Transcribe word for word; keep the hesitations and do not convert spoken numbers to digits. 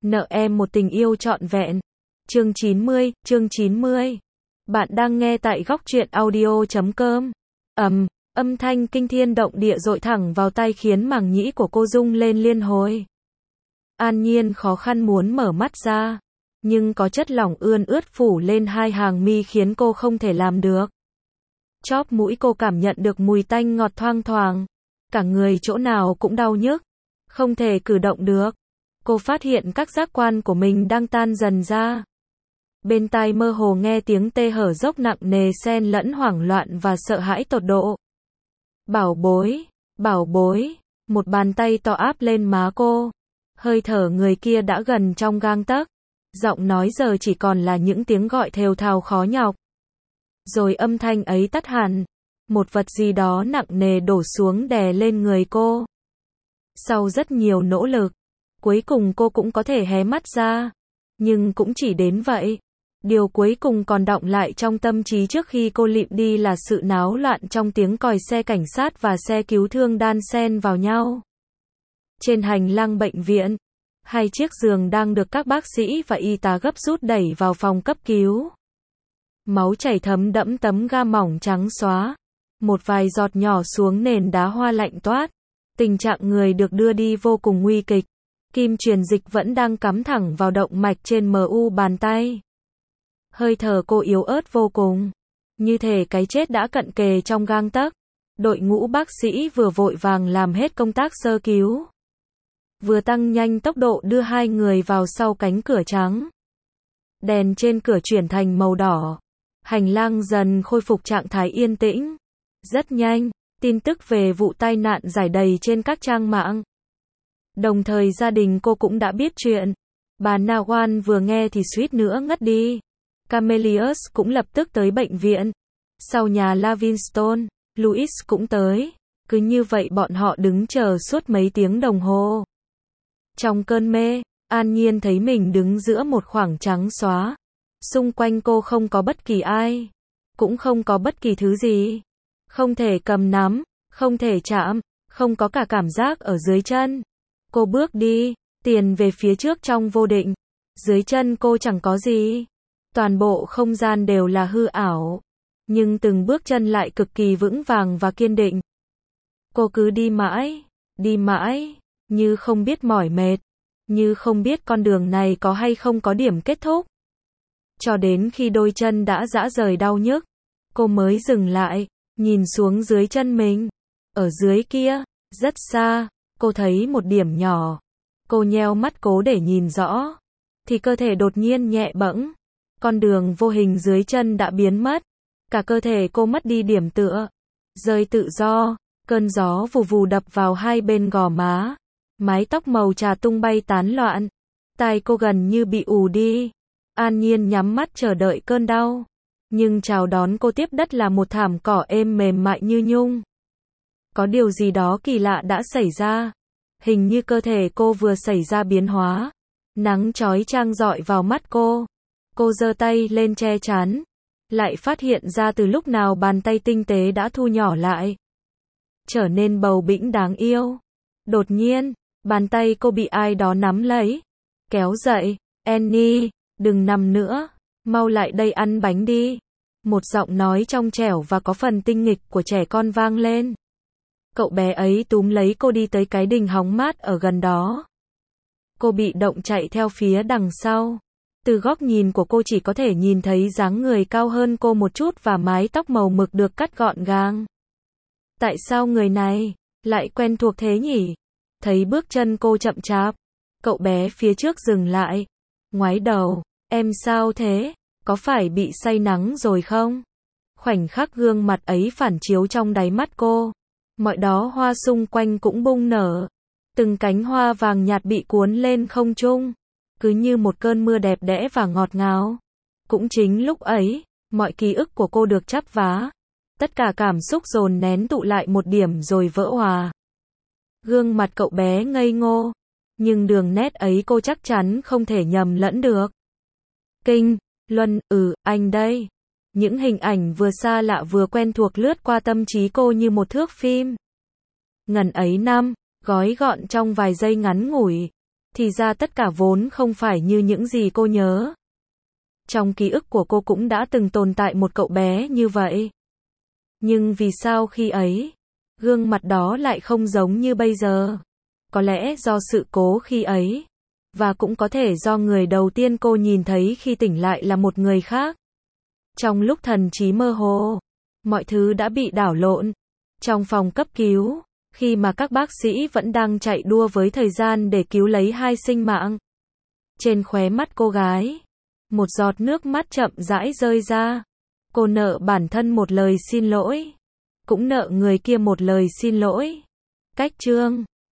Nợ em một tình yêu trọn vẹn. Chương chín mươi, chương chín mươi. Bạn đang nghe tại góc truyện audio chấm com. Ầm, âm thanh kinh thiên động địa dội thẳng vào tai khiến màng nhĩ của cô rung lên liên hồi. An Nhiên khó khăn muốn mở mắt ra, nhưng có chất lỏng ươn ướt phủ lên hai hàng mi khiến cô không thể làm được. Chóp mũi cô cảm nhận được mùi tanh ngọt thoang thoảng, cả người chỗ nào cũng đau nhức, không thể cử động được. Cô phát hiện các giác quan của mình đang tan dần ra. Bên tai mơ hồ nghe tiếng tê hở dốc nặng nề xen lẫn hoảng loạn và sợ hãi tột độ. Bảo bối, bảo bối, một bàn tay to áp lên má cô. Hơi thở người kia đã gần trong gang tấc. Giọng nói giờ chỉ còn là những tiếng gọi thều thào khó nhọc. Rồi âm thanh ấy tắt hẳn. Một vật gì đó nặng nề đổ xuống đè lên người cô. Sau rất nhiều nỗ lực, cuối cùng cô cũng có thể hé mắt ra. Nhưng cũng chỉ đến vậy. Điều cuối cùng còn đọng lại trong tâm trí trước khi cô lịm đi là sự náo loạn trong tiếng còi xe cảnh sát và xe cứu thương đan xen vào nhau. Trên hành lang bệnh viện, hai chiếc giường đang được các bác sĩ và y tá gấp rút đẩy vào phòng cấp cứu. Máu chảy thấm đẫm tấm ga mỏng trắng xóa. Một vài giọt nhỏ xuống nền đá hoa lạnh toát. Tình trạng người được đưa đi vô cùng nguy kịch. Kim truyền dịch vẫn đang cắm thẳng vào động mạch trên em u bàn tay. Hơi thở cô yếu ớt vô cùng. Như thể cái chết đã cận kề trong gang tấc. Đội ngũ bác sĩ vừa vội vàng làm hết công tác sơ cứu, vừa tăng nhanh tốc độ đưa hai người vào sau cánh cửa trắng. Đèn trên cửa chuyển thành màu đỏ. Hành lang dần khôi phục trạng thái yên tĩnh. Rất nhanh, tin tức về vụ tai nạn rải đầy trên các trang mạng. Đồng thời gia đình cô cũng đã biết chuyện. Bà Nawan vừa nghe thì suýt nữa ngất đi. Camelius cũng lập tức tới bệnh viện. Sau nhà Lavinstone, Louis cũng tới. Cứ như vậy bọn họ đứng chờ suốt mấy tiếng đồng hồ. Trong cơn mê, An Nhiên thấy mình đứng giữa một khoảng trắng xóa. Xung quanh cô không có bất kỳ ai. Cũng không có bất kỳ thứ gì. Không thể cầm nắm, không thể chạm, không có cả cảm giác ở dưới chân. Cô bước đi, tiền về phía trước trong vô định. Dưới chân cô chẳng có gì. Toàn bộ không gian đều là hư ảo. Nhưng từng bước chân lại cực kỳ vững vàng và kiên định. Cô cứ đi mãi, đi mãi, như không biết mỏi mệt, như không biết con đường này có hay không có điểm kết thúc. Cho đến khi đôi chân đã rã rời đau nhức, cô mới dừng lại, nhìn xuống dưới chân mình. Ở dưới kia, rất xa, cô thấy một điểm nhỏ. Cô nheo mắt cố để nhìn rõ, thì cơ thể đột nhiên nhẹ bẫng. Con đường vô hình dưới chân đã biến mất. Cả cơ thể cô mất đi điểm tựa. Rơi tự do, cơn gió vù vù đập vào hai bên gò má. Mái tóc màu trà tung bay tán loạn. Tai cô gần như bị ù đi. An Nhiên nhắm mắt chờ đợi cơn đau. Nhưng chào đón cô tiếp đất là một thảm cỏ êm mềm mại như nhung. Có điều gì đó kỳ lạ đã xảy ra. Hình như cơ thể cô vừa xảy ra biến hóa. Nắng chói chang rọi vào mắt cô. Cô giơ tay lên che chắn. Lại phát hiện ra từ lúc nào bàn tay tinh tế đã thu nhỏ lại. Trở nên bầu bĩnh đáng yêu. Đột nhiên, bàn tay cô bị ai đó nắm lấy. Kéo dậy. Annie, đừng nằm nữa. Mau lại đây ăn bánh đi. Một giọng nói trong trẻo và có phần tinh nghịch của trẻ con vang lên. Cậu bé ấy túm lấy cô đi tới cái đình hóng mát ở gần đó. Cô bị động chạy theo phía đằng sau. Từ góc nhìn của cô chỉ có thể nhìn thấy dáng người cao hơn cô một chút và mái tóc màu mực được cắt gọn gàng. Tại sao người này lại quen thuộc thế nhỉ? Thấy bước chân cô chậm chạp, cậu bé phía trước dừng lại, ngoái đầu. Em sao thế? Có phải bị say nắng rồi không? Khoảnh khắc gương mặt ấy phản chiếu trong đáy mắt cô. Mọi đó hoa xung quanh cũng bung nở. Từng cánh hoa vàng nhạt bị cuốn lên không trung. Cứ như một cơn mưa đẹp đẽ và ngọt ngào. Cũng chính lúc ấy, mọi ký ức của cô được chắp vá. Tất cả cảm xúc dồn nén tụ lại một điểm rồi vỡ hòa. Gương mặt cậu bé ngây ngô. Nhưng đường nét ấy cô chắc chắn không thể nhầm lẫn được. Kinh, Luân, ừ, anh đây. Những hình ảnh vừa xa lạ vừa quen thuộc lướt qua tâm trí cô như một thước phim. Ngần ấy năm, gói gọn trong vài giây ngắn ngủi. Thì ra tất cả vốn không phải như những gì cô nhớ. Trong ký ức của cô cũng đã từng tồn tại một cậu bé như vậy. Nhưng vì sao khi ấy, gương mặt đó lại không giống như bây giờ? Có lẽ do sự cố khi ấy, và cũng có thể do người đầu tiên cô nhìn thấy khi tỉnh lại là một người khác. Trong lúc thần trí mơ hồ, mọi thứ đã bị đảo lộn. Trong phòng cấp cứu, khi mà các bác sĩ vẫn đang chạy đua với thời gian để cứu lấy hai sinh mạng. Trên khóe mắt cô gái, một giọt nước mắt chậm rãi rơi ra. Cô nợ bản thân một lời xin lỗi, cũng nợ người kia một lời xin lỗi. Cách chương